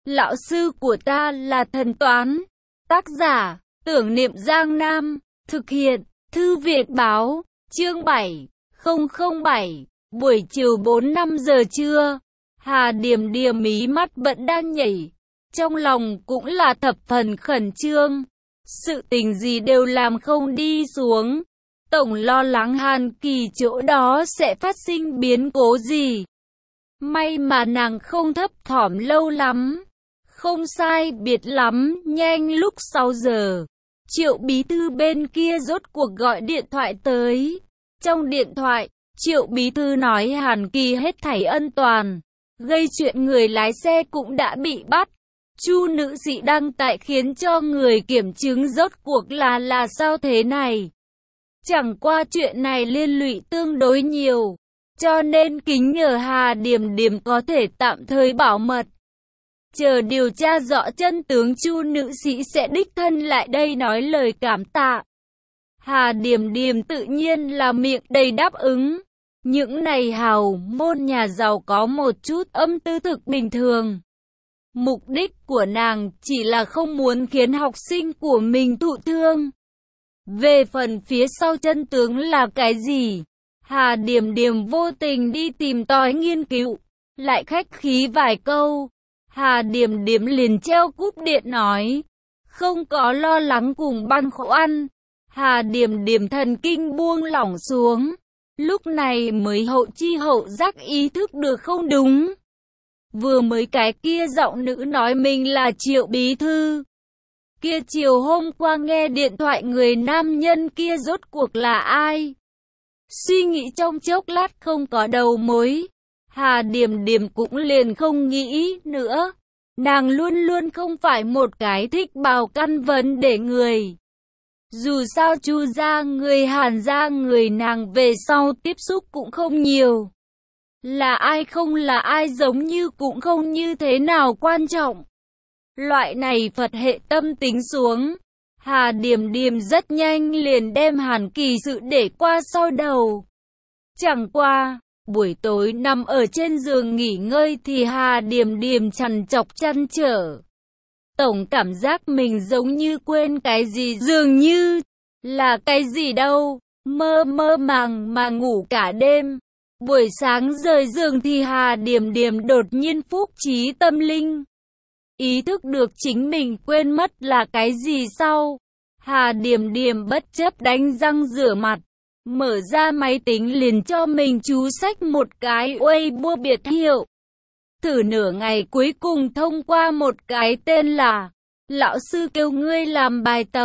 Lão sư của ta là thần toán. Tác giả, Tưởng Niệm Giang Nam. Thực hiện, Thư viện báo, chương 7007, buổi chiều 4-5 giờ trưa. Hà Điềm Điềm mí mắt vẫn đang nhảy. Trong lòng cũng là thập phần khẩn trương. Sự tình gì đều làm không đi xuống. Tổng lo lắng Hàn Kỳ chỗ đó sẽ phát sinh biến cố gì. May mà nàng không thấp thỏm lâu lắm. Không sai biệt lắm, nhanh lúc 6 giờ. Triệu bí thư bên kia rốt cuộc gọi điện thoại tới. Trong điện thoại, Triệu bí thư nói Hàn Kỳ hết thảy an toàn. Gây chuyện người lái xe cũng đã bị bắt. Chu nữ sĩ đăng tải khiến cho người kiểm chứng rốt cuộc là sao thế này. Chẳng qua chuyện này liên lụy tương đối nhiều. Cho nên kính nhờ Hà Điềm Điềm có thể tạm thời bảo mật. Chờ điều tra rõ chân tướng, Chu nữ sĩ sẽ đích thân lại đây nói lời cảm tạ. Hà Điềm Điềm tự nhiên là miệng đầy đáp ứng. Những này hào môn nhà giàu có một chút âm tư thực bình thường. Mục đích của nàng chỉ là không muốn khiến học sinh của mình thụ thương. Về phần phía sau chân tướng là cái gì? Hà Điềm Điềm vô tình đi tìm tòi nghiên cứu, lại khách khí vài câu. Hà Điềm Điềm liền treo cúp điện nói, không có lo lắng cùng băn khoăn. Hà Điềm Điềm thần kinh buông lỏng xuống, lúc này mới hậu chi hậu giác ý thức được không đúng. Vừa mới cái kia giọng nữ nói mình là Triệu bí thư. Kia chiều hôm qua nghe điện thoại người nam nhân kia rốt cuộc là ai? Suy nghĩ trong chốc lát không có đầu mối. Hà Điềm Điềm cũng liền không nghĩ nữa. Nàng luôn luôn không phải một cái thích bào căn vấn để người. Dù sao Chu gia người Hàn gia người nàng về sau tiếp xúc cũng không nhiều. Là ai không là ai giống như cũng không như thế nào quan trọng. Loại này Phật hệ tâm tính xuống. Hà Điềm Điềm rất nhanh liền đem Hàn Kỳ sự để qua sau đầu. Chẳng qua, buổi tối nằm ở trên giường nghỉ ngơi thì Hà Điềm Điềm trằn trọc trăn trở. Tổng cảm giác mình giống như quên cái gì, dường như là cái gì đâu, mơ mơ màng mà ngủ cả đêm. Buổi sáng rời giường thì Hà Điềm Điềm đột nhiên phúc trí tâm linh. Ý thức được chính mình quên mất là cái gì sau. Hà Điềm Điềm bất chấp đánh răng rửa mặt. Mở ra máy tính liền cho mình chú sách một cái Weibo biệt hiệu. Thử nửa ngày cuối cùng thông qua một cái tên là Lão sư kêu ngươi làm bài tập.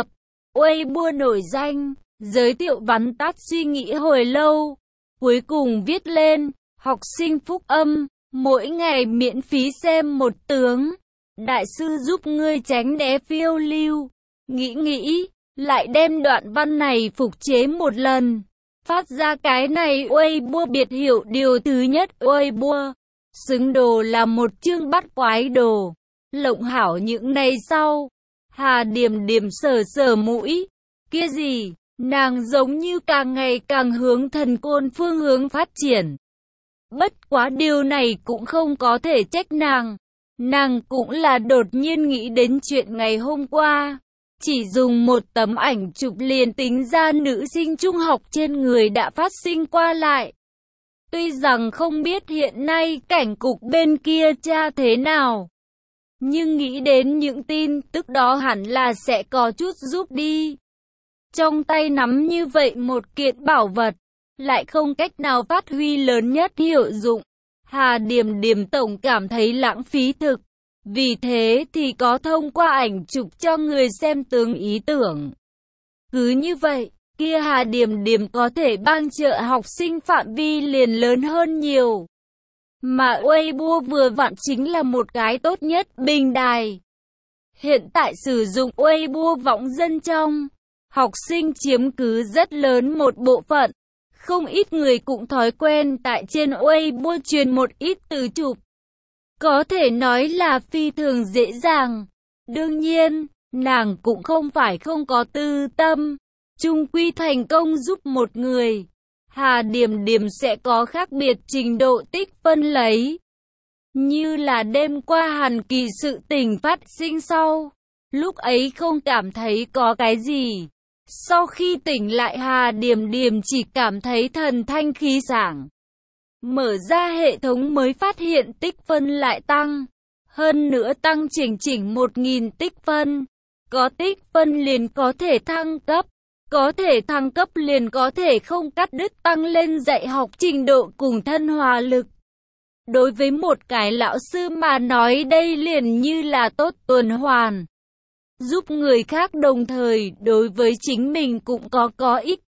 Weibo nổi danh, giới thiệu vắn tắt suy nghĩ hồi lâu. Cuối cùng viết lên, học sinh phúc âm, mỗi ngày miễn phí xem một tướng. Đại sư giúp ngươi tránh né phiêu lưu. Nghĩ, lại đem đoạn văn này phục chế một lần. Phát ra cái này Weibo biệt hiệu điều thứ nhất Weibo. Xứng đồ là một chương bắt quái đồ. Lộng hảo những này sau. Hà Điềm Điềm sờ sờ mũi. Kia gì? Nàng giống như càng ngày càng hướng thần côn phương hướng phát triển. Bất quá điều này cũng không có thể trách nàng. Nàng cũng là đột nhiên nghĩ đến chuyện ngày hôm qua. Chỉ dùng một tấm ảnh chụp liền tính ra nữ sinh trung học trên người đã phát sinh qua lại. Tuy rằng không biết hiện nay cảnh cục bên kia tra thế nào, nhưng nghĩ đến những tin tức đó hẳn là sẽ có chút giúp đi. Trong tay nắm như vậy một kiện bảo vật, lại không cách nào phát huy lớn nhất hiệu dụng. Hà Điềm Điềm tổng cảm thấy lãng phí thực. Vì thế thì có thông qua ảnh chụp cho người xem tướng ý tưởng. Cứ như vậy, kia Hà Điềm Điềm có thể ban trợ học sinh phạm vi liền lớn hơn nhiều. Mà Weibo vừa vặn chính là một cái tốt nhất bình đài. Hiện tại sử dụng Weibo võng dân trong, học sinh chiếm cứ rất lớn một bộ phận. Không ít người cũng thói quen tại trên Weibo truyền một ít từ chụp. Có thể nói là phi thường dễ dàng. Đương nhiên, nàng cũng không phải không có tư tâm. Chung quy thành công giúp một người. Hà Điềm Điềm sẽ có khác biệt trình độ tích phân lấy. như là đêm qua Hàn Kỳ sự tình phát sinh sau. Lúc ấy không cảm thấy có cái gì. Sau khi tỉnh lại Hà Điềm Điềm chỉ cảm thấy thần thanh khí sảng. Mở ra hệ thống mới phát hiện tích phân lại tăng. Hơn nữa tăng chỉnh 1.000 tích phân. Có tích phân liền có thể thăng cấp. Có thể thăng cấp liền có thể không cắt đứt tăng lên dạy học trình độ cùng thân hòa lực. Đối với một cái lão sư mà nói đây liền như là tốt tuần hoàn. Giúp người khác đồng thời đối với chính mình cũng có ích.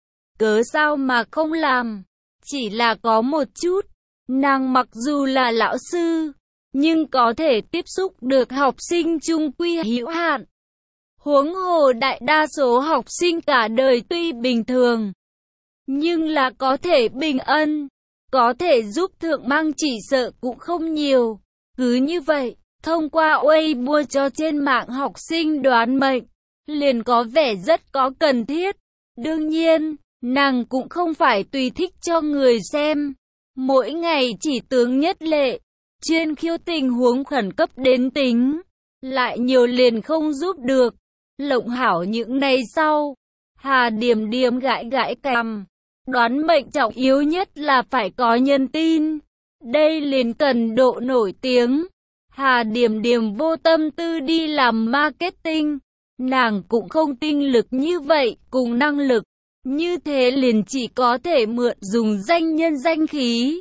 Cớ sao mà không làm? Chỉ là có một chút. Nàng mặc dù là lão sư, nhưng có thể tiếp xúc được học sinh chung quy hữu hạn. Huống hồ đại đa số học sinh cả đời tuy bình thường, nhưng là có thể bình ân, có thể giúp thượng mang chỉ sợ cũng không nhiều. Cứ như vậy, thông qua Weibo cho trên mạng học sinh đoán mệnh, liền có vẻ rất có cần thiết. Đương nhiên, nàng cũng không phải tùy thích cho người xem. Mỗi ngày chỉ tướng nhất lệ, chuyên khiêu tình huống khẩn cấp đến tính, lại nhiều liền không giúp được. Lộng hảo những ngày sau, Hà Điềm Điềm gãi cằm. Đoán mệnh trọng yếu nhất là phải có nhân tin. Đây liền cần độ nổi tiếng. Hà Điềm Điềm vô tâm tư đi làm marketing. Nàng cũng không tinh lực như vậy, cùng năng lực. Như thế liền chỉ có thể mượn dùng danh nhân danh khí.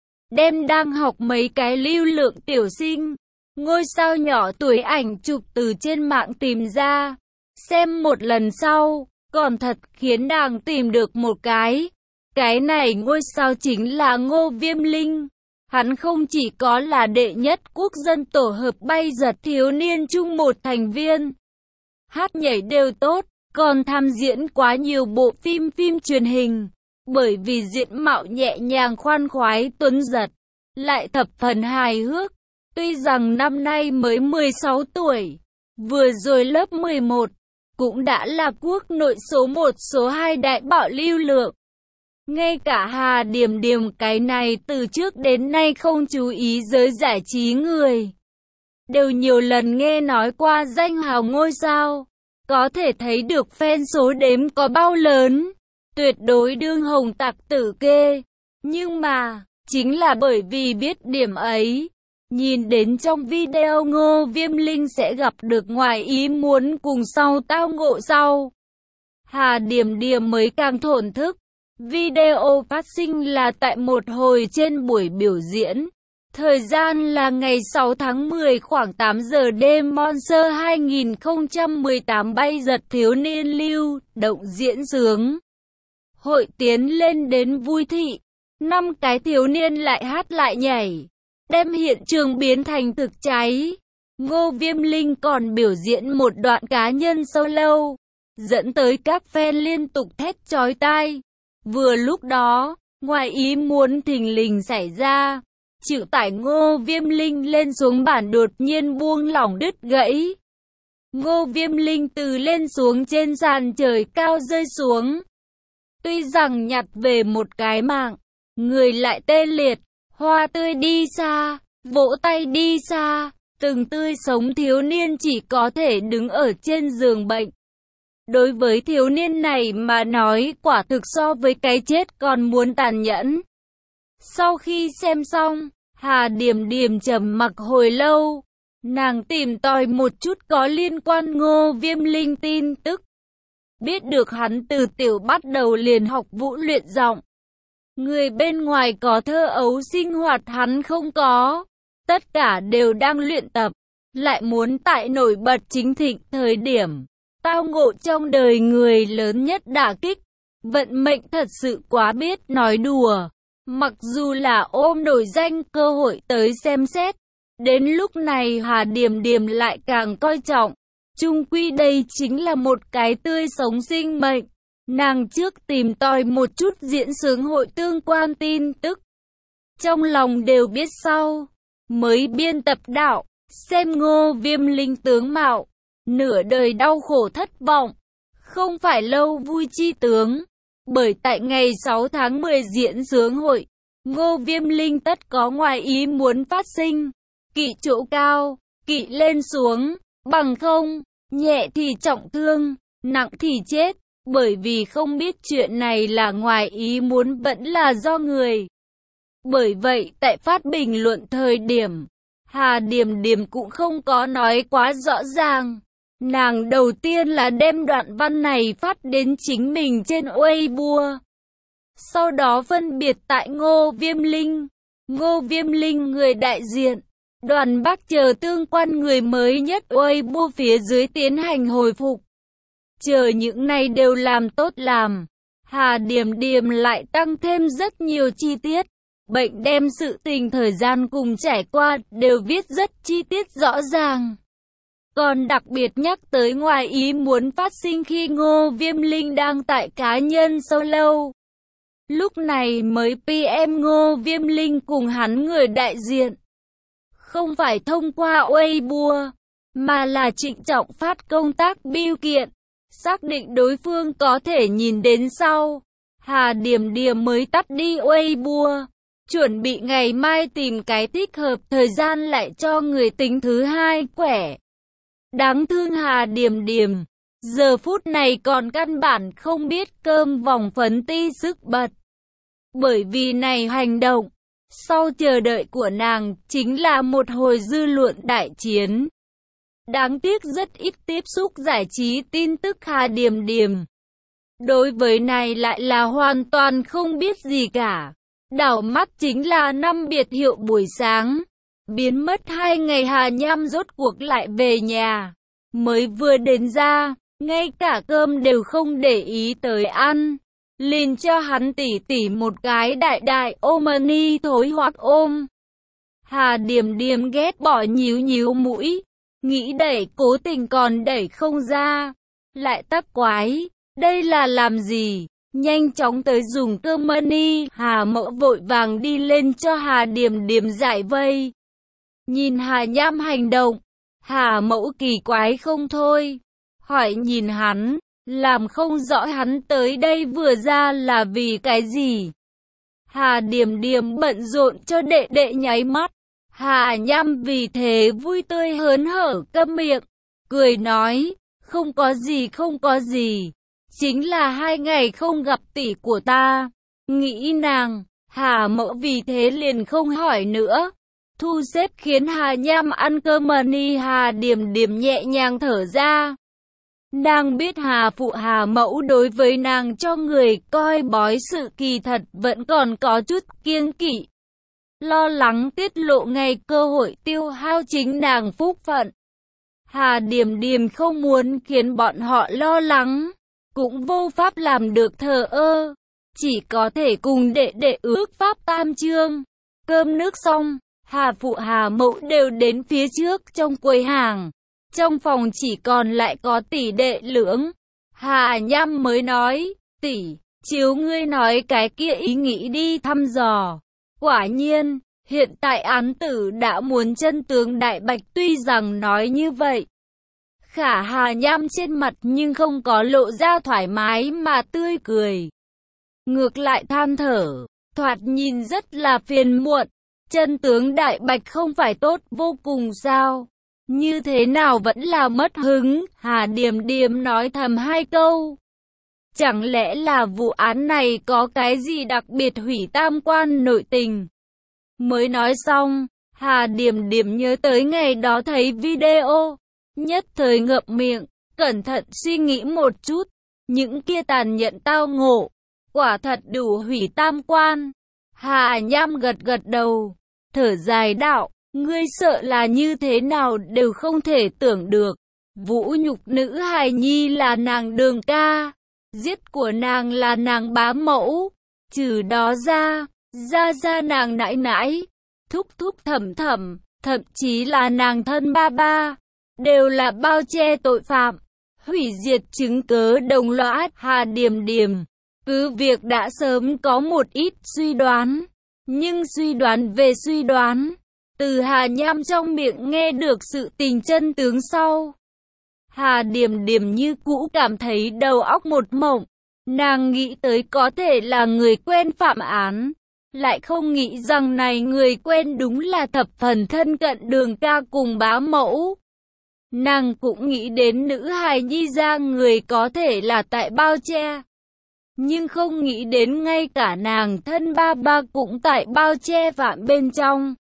Đem đang học mấy cái lưu lượng tiểu sinh, ngôi sao nhỏ tuổi ảnh chụp từ trên mạng tìm ra. Xem một lần sau, còn thật khiến nàng tìm được một cái. Cái này ngôi sao chính là Ngô Viêm Linh. Hắn không chỉ có là đệ nhất quốc dân tổ hợp bay giật thiếu niên chung một thành viên. Hát nhảy đều tốt, còn tham diễn quá nhiều bộ phim truyền hình. Bởi vì diện mạo nhẹ nhàng khoan khoái tuấn giật, lại thập phần hài hước. Tuy rằng năm nay mới 16 tuổi, vừa rồi lớp 11, cũng đã là quốc nội số 1 số 2 đại bảo lưu lượng. Ngay cả Hà Điềm Điềm cái này từ trước đến nay không chú ý giới giải trí người, đều nhiều lần nghe nói qua danh hào ngôi sao. Có thể thấy được fan số đếm có bao lớn, tuyệt đối đương hồng tặc tử kê. Nhưng mà, chính là bởi vì biết điểm ấy, nhìn đến trong video Ngô Viêm Linh sẽ gặp được ngoài ý muốn cùng sau tao ngộ sau, Hà Điềm Điềm mới càng thổn thức. Video phát sinh là tại một hồi trên buổi biểu diễn. Thời gian là ngày 6 tháng 10 khoảng 8 giờ đêm. Monster 2018 bay giật thiếu niên lưu động diễn sướng. Hội tiến lên đến vui thị. 5 cái thiếu niên lại hát lại nhảy, đem hiện trường biến thành thực cháy. Ngô Viêm Linh còn biểu diễn một đoạn cá nhân solo, dẫn tới các fan liên tục thét chói tai. Vừa lúc đó, ngoài ý muốn thình lình xảy ra, chịu tải Ngô Viêm Linh lên xuống bản đột nhiên buông lỏng đứt gãy. Ngô Viêm Linh từ lên xuống trên sàn trời cao rơi xuống. Tuy rằng nhặt về một cái mạng, người lại tê liệt, hoa tươi đi xa, vỗ tay đi xa, từng tươi sống thiếu niên chỉ có thể đứng ở trên giường bệnh. Đối với thiếu niên này mà nói quả thực so với cái chết còn muốn tàn nhẫn. Sau khi xem xong, Hà Điềm Điềm trầm mặc hồi lâu. Nàng tìm tòi một chút có liên quan Ngô Viêm Linh tin tức. Biết được hắn từ tiểu bắt đầu liền học vũ luyện giọng. Người bên ngoài có thơ ấu sinh hoạt hắn không có. Tất cả đều đang luyện tập. Lại muốn tại nổi bật chính thịnh thời điểm tao ngộ trong đời người lớn nhất đả kích. Vận mệnh thật sự quá biết nói đùa. Mặc dù là ôm nổi danh cơ hội tới xem xét. Đến lúc này Hà Điềm Điềm lại càng coi trọng. Chung quy đây chính là một cái tươi sống sinh mệnh. Nàng trước tìm tòi một chút diễn sướng hội tương quan tin tức. Trong lòng đều biết sau. Mới biên tập đạo. Xem Ngô Viêm Linh tướng mạo. Nửa đời đau khổ thất vọng. Không phải lâu vui chi tướng. Bởi tại ngày 6 tháng 10 diễn sướng hội, Ngô Viêm Linh tất có ngoài ý muốn phát sinh. Kỵ chỗ cao, kỵ lên xuống, bằng không, nhẹ thì trọng thương, nặng thì chết. Bởi vì không biết chuyện này là ngoài ý muốn vẫn là do người. Bởi vậy tại phát bình luận thời điểm, Hà Điềm Điềm cũng không có nói quá rõ ràng. Nàng đầu tiên là đem đoạn văn này phát đến chính mình trên Weibo. Sau đó phân biệt tại Ngô Viêm Linh. Ngô Viêm Linh người đại diện, Đoàn Bắc chờ tương quan người mới nhất Weibo phía dưới tiến hành hồi phục. Chờ những này đều làm tốt làm, Hà Điềm Điềm lại tăng thêm rất nhiều chi tiết. Bệnh đem sự tình thời gian cùng trải qua đều viết rất chi tiết rõ ràng. Còn đặc biệt nhắc tới ngoài ý muốn phát sinh khi Ngô Viêm Linh đang tại cá nhân solo. Lúc này mới PM Ngô Viêm Linh cùng hắn người đại diện. Không phải thông qua Weibo, mà là trịnh trọng phát công tác biêu kiện. Xác định đối phương có thể nhìn đến sau. Hà Điềm Điềm mới tắt đi Weibo. Chuẩn bị ngày mai tìm cái thích hợp thời gian lại cho người tính thứ hai quẻ. Đáng thương Hà Điềm Điềm, giờ phút này còn căn bản không biết cơm vòng phấn ti sức bật. Bởi vì này hành động, sau chờ đợi của nàng chính là một hồi dư luận đại chiến. Đáng tiếc rất ít tiếp xúc giải trí tin tức Hà Điềm Điềm. Đối với này lại là hoàn toàn không biết gì cả. Đảo mắt chính là năm biệt hiệu buổi sáng. Biến mất 2 ngày Hà Nham rốt cuộc lại về nhà. Mới vừa đến ra, ngay cả cơm đều không để ý tới ăn. Liền cho hắn tỉ một cái đại đại omani thối hoặc ôm. Hà Điềm Điềm ghét bỏ nhíu mũi. Nghĩ đẩy cố tình còn đẩy không ra. Lại tắc quái, đây là làm gì? Nhanh chóng tới dùng cơm money. Hà Mẫu vội vàng đi lên cho Hà Điềm Điềm giải vây. Nhìn Hà Nham hành động, Hà Mẫu kỳ quái không thôi. Hỏi nhìn hắn, làm không rõ hắn tới đây vừa ra là vì cái gì. Hà Điềm Điềm bận rộn cho đệ đệ nháy mắt. Hà Nham vì thế vui tươi hớn hở câm miệng, cười nói, không có gì. Chính là 2 ngày không gặp tỷ của ta. Nghĩ nàng, Hà Mẫu vì thế liền không hỏi nữa. Thu xếp khiến Hà Nham ăn cơm money. Hà Điềm Điềm nhẹ nhàng thở ra. Nàng biết Hà Phụ Hà Mẫu đối với nàng cho người coi bói sự kỳ thật vẫn còn có chút kiêng kỵ. Lo lắng tiết lộ ngay cơ hội tiêu hao chính nàng phúc phận. Hà Điềm Điềm không muốn khiến bọn họ lo lắng, cũng vô pháp làm được thờ ơ, chỉ có thể cùng đệ đệ ước pháp tam chương. Cơm nước xong, Hà Phụ Hà Mẫu đều đến phía trước trong quầy hàng. Trong phòng chỉ còn lại có tỷ đệ Lưỡng. Hà Nham mới nói, tỷ, chiếu ngươi nói cái kia ý nghĩ đi thăm dò. Quả nhiên, hiện tại án tử đã muốn chân tướng đại bạch. Tuy rằng nói như vậy, khả Hà Nham trên mặt nhưng không có lộ ra thoải mái mà tươi cười. Ngược lại than thở, thoạt nhìn rất là phiền muộn. Chân tướng đại bạch không phải tốt vô cùng sao? Như thế nào vẫn là mất hứng? Hà Điềm Điềm nói thầm 2 câu. Chẳng lẽ là vụ án này có cái gì đặc biệt hủy tam quan nội tình? Mới nói xong, Hà Điềm Điềm nhớ tới ngày đó thấy video. Nhất thời ngậm miệng, cẩn thận suy nghĩ một chút. Những kia tàn nhẫn tao ngộ, quả thật đủ hủy tam quan. Hà Nham gật đầu, thở dài đạo, ngươi sợ là như thế nào đều không thể tưởng được. Vũ nhục nữ hài nhi là nàng Đường ca, giết của nàng là nàng bá mẫu, trừ đó ra nàng nãi nãi, thúc thẩm thậm chí là nàng thân ba, đều là bao che tội phạm, hủy diệt chứng cớ đồng lõa. Hà Điềm Điềm cứ việc đã sớm có một ít suy đoán, nhưng suy đoán về suy đoán, từ Hà Nham trong miệng nghe được sự tình chân tướng sau. Hà Điềm Điềm như cũ cảm thấy đầu óc một mộng, nàng nghĩ tới có thể là người quen phạm án, lại không nghĩ rằng này người quen đúng là thập phần thân cận Đường ca cùng bá mẫu. Nàng cũng nghĩ đến nữ hài nhi ra người có thể là tại Bao Che, nhưng không nghĩ đến ngay cả nàng thân ba ba cũng tại Bao Che phạm bên trong.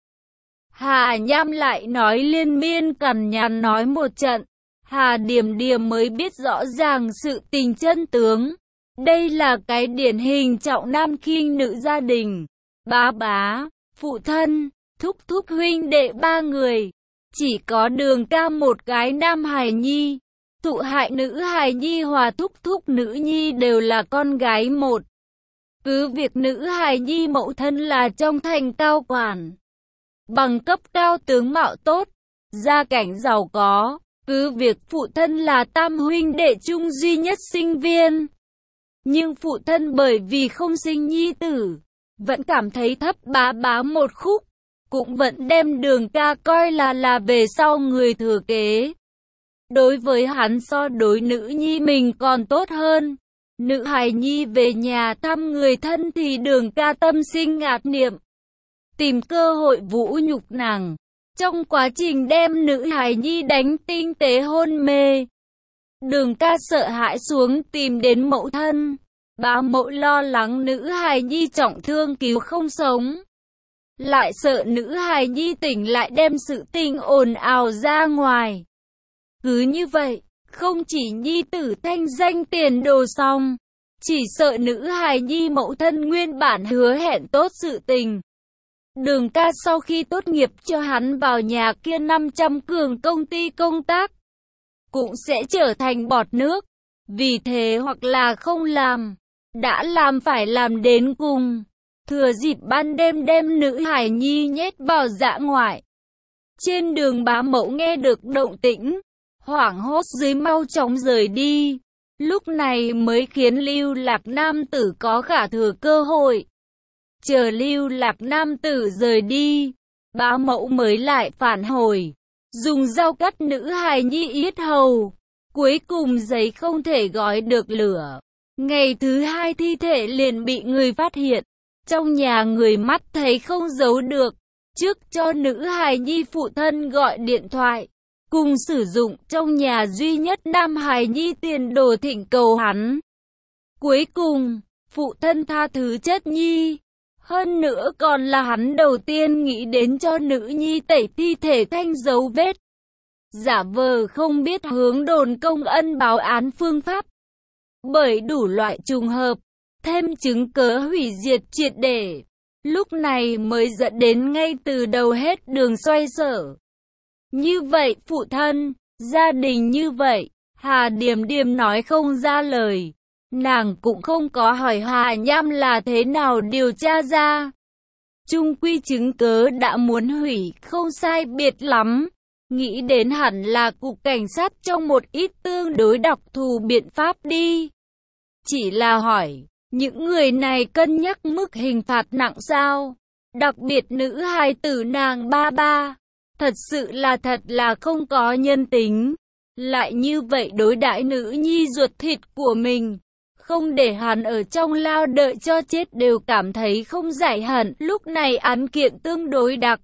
Hà Nham lại nói liên miên cằn nhằn nói một trận, Hà Điềm Điềm mới biết rõ ràng sự tình chân tướng. Đây là cái điển hình trọng nam khinh nữ gia đình. Bá bá, phụ thân, thúc thúc huynh đệ ba người. Chỉ có Đường ca một cái nam hài nhi. Thụ hại nữ hài nhi hòa thúc thúc nữ nhi đều là con gái một. Cứ việc nữ hài nhi mẫu thân là trong thành cao quản, bằng cấp cao tướng mạo tốt, gia cảnh giàu có. Cứ việc phụ thân là tam huynh đệ chung duy nhất sinh viên, nhưng phụ thân bởi vì không sinh nhi tử, vẫn cảm thấy thấp bá bá một khúc, cũng vẫn đem Đường ca coi là về sau người thừa kế. Đối với hắn so đối nữ nhi mình còn tốt hơn. Nữ hài nhi về nhà thăm người thân thì Đường ca tâm sinh ngạt niệm, tìm cơ hội vũ nhục nàng. Trong quá trình đem nữ hài nhi đánh tinh tế hôn mê, Đường ca sợ hãi xuống tìm đến mẫu thân. Bá mẫu lo lắng nữ hài nhi trọng thương cứu không sống, lại sợ nữ hài nhi tỉnh lại đem sự tình ồn ào ra ngoài. Cứ như vậy, không chỉ nhi tử thanh danh tiền đồ xong, chỉ sợ nữ hài nhi mẫu thân nguyên bản hứa hẹn tốt sự tình. Đường ca sau khi tốt nghiệp cho hắn vào nhà kia 500 cường công ty công tác, cũng sẽ trở thành bọt nước. Vì thế hoặc là không làm, đã làm phải làm đến cùng. Thừa dịp ban đêm đem nữ hài nhi nhét vào dã ngoại. Trên đường bá mẫu nghe được động tĩnh, hoảng hốt dưới mau chóng rời đi. Lúc này mới khiến Lưu Lạc nam tử có khả thừa cơ hội. Chờ Lưu Lạc nam tử rời đi, bá mẫu mới lại phản hồi, dùng dao cắt nữ hài nhi yết hầu. Cuối cùng giấy không thể gói được lửa. Ngày thứ hai thi thể liền bị người phát hiện. Trong nhà người mắt thấy không giấu được, trước cho nữ hài nhi phụ thân gọi điện thoại, cùng sử dụng trong nhà duy nhất nam hài nhi tiền đồ thỉnh cầu hắn. Cuối cùng, phụ thân tha thứ chất nhi. Hơn nữa còn là hắn đầu tiên nghĩ đến cho nữ nhi tẩy thi thể thanh dấu vết. Giả vờ không biết hướng đồn công ân báo án phương pháp. Bởi đủ loại trùng hợp, thêm chứng cớ hủy diệt triệt để, lúc này mới dẫn đến ngay từ đầu hết đường xoay sở. Như vậy phụ thân, gia đình như vậy, Hà Điềm Điềm nói không ra lời. Nàng cũng không có hỏi Hà Nham là thế nào điều tra ra. Chung quy chứng cớ đã muốn hủy không sai biệt lắm. Nghĩ đến hẳn là cục cảnh sát trong một ít tương đối đặc thù biện pháp đi. Chỉ là hỏi, những người này cân nhắc mức hình phạt nặng sao? Đặc biệt nữ hài tử nàng ba ba, thật sự là không có nhân tính. Lại như vậy đối đãi nữ nhi ruột thịt của mình, không để hắn ở trong lao đợi cho chết đều cảm thấy không giải hận. Lúc này án kiện tương đối đặc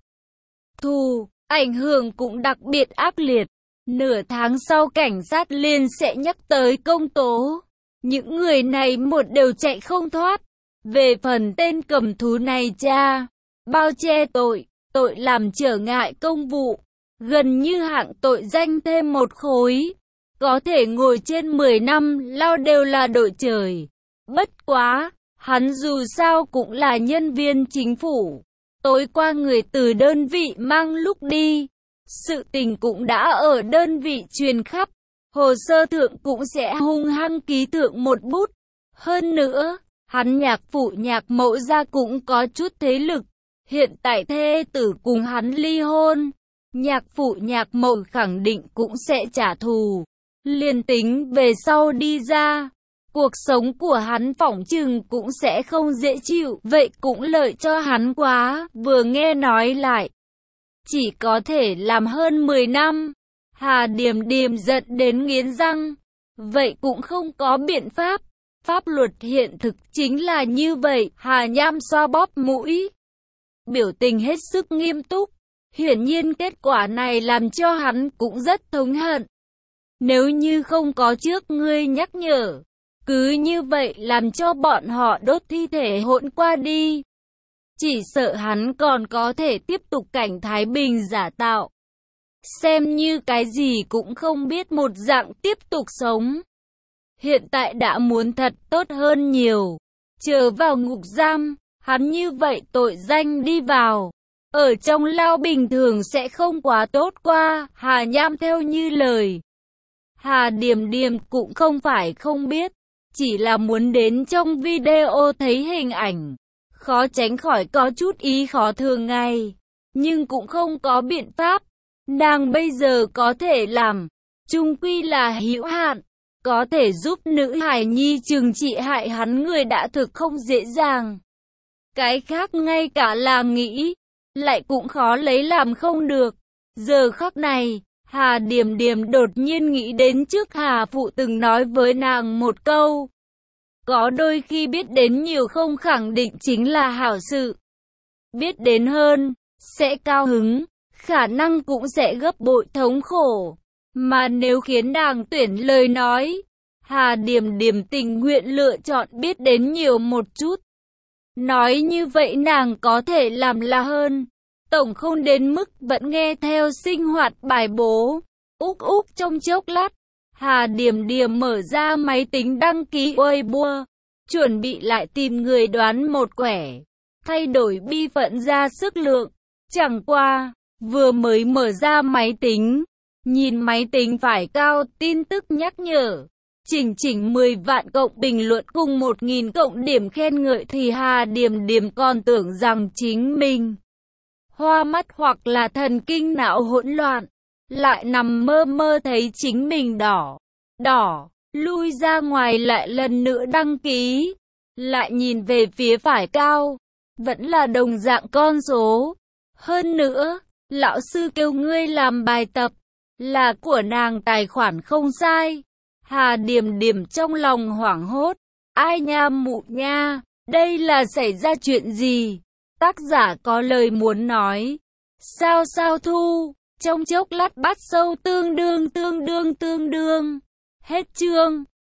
thù, ảnh hưởng cũng đặc biệt ác liệt. Nửa tháng sau cảnh sát liền sẽ nhắc tới công tố. Những người này một đều chạy không thoát. Về phần tên cầm thú này cha, bao che tội làm trở ngại công vụ, gần như hạng tội danh thêm một khối. Có thể ngồi trên 10 năm lao đều là đội trời. Bất quá, hắn dù sao cũng là nhân viên chính phủ. Tối qua người từ đơn vị mang lúc đi. Sự tình cũng đã ở đơn vị truyền khắp. Hồ sơ thượng cũng sẽ hung hăng ký thượng một bút. Hơn nữa, hắn nhạc phụ nhạc mẫu gia cũng có chút thế lực. Hiện tại thê tử cùng hắn ly hôn. Nhạc phụ nhạc mẫu khẳng định cũng sẽ trả thù. Liên tính về sau đi ra, cuộc sống của hắn phỏng chừng cũng sẽ không dễ chịu. Vậy cũng lợi cho hắn quá. Vừa nghe nói lại, chỉ có thể làm hơn 10 năm. Hà Điềm Điềm giận đến nghiến răng. Vậy cũng không có biện pháp. Pháp luật hiện thực chính là như vậy. Hà Nham xoa bóp mũi, biểu tình hết sức nghiêm túc. Hiển nhiên kết quả này làm cho hắn cũng rất thống hận. Nếu như không có trước ngươi nhắc nhở, cứ như vậy làm cho bọn họ đốt thi thể hỗn qua đi, chỉ sợ hắn còn có thể tiếp tục cảnh Thái Bình giả tạo, xem như cái gì cũng không biết một dạng tiếp tục sống. Hiện tại đã muốn thật tốt hơn nhiều, chờ vào ngục giam, hắn như vậy tội danh đi vào, ở trong lao bình thường sẽ không quá tốt qua. Hà Nham theo như lời Hà Điềm Điềm cũng không phải không biết, chỉ là muốn đến trong video thấy hình ảnh, khó tránh khỏi có chút ý khó thường ngay, nhưng cũng không có biện pháp. Nàng bây giờ có thể làm, chung quy là hữu hạn, có thể giúp nữ hài nhi trừng trị hại hắn người đã thực không dễ dàng. Cái khác ngay cả là nghĩ, lại cũng khó lấy làm không được. Giờ khắc này, Hà Điềm Điềm đột nhiên nghĩ đến trước Hà Phụ từng nói với nàng một câu. Có đôi khi biết đến nhiều không khẳng định chính là hảo sự. Biết đến hơn, sẽ cao hứng, khả năng cũng sẽ gấp bội thống khổ. Mà nếu khiến nàng tuyển lời nói, Hà Điềm Điềm tình nguyện lựa chọn biết đến nhiều một chút. Nói như vậy nàng có thể làm là hơn. Tổng không đến mức vẫn nghe theo sinh hoạt bài bố. Úc úc trong chốc lát, Hà Điềm Điềm mở ra máy tính đăng ký Weibo, chuẩn bị lại tìm người đoán một quẻ, thay đổi bi phận ra sức lượng. Chẳng qua, vừa mới mở ra máy tính, nhìn máy tính phải cao tin tức nhắc nhở. Chỉnh 10 vạn cộng bình luận cùng 1000 cộng điểm khen ngợi thì Hà Điềm Điềm còn tưởng rằng chính mình hoa mắt hoặc là thần kinh não hỗn loạn, lại nằm mơ mơ thấy chính mình đỏ, lui ra ngoài lại lần nữa đăng ký, lại nhìn về phía phải cao, vẫn là đồng dạng con số. Hơn nữa, lão sư kêu ngươi làm bài tập, là của nàng tài khoản không sai. Hà Điềm Điềm trong lòng hoảng hốt, ai nha mụ nha, đây là xảy ra chuyện gì? Tác giả có lời muốn nói. Sao thu, trong chốc lát bắt sâu tương đương. Hết chương.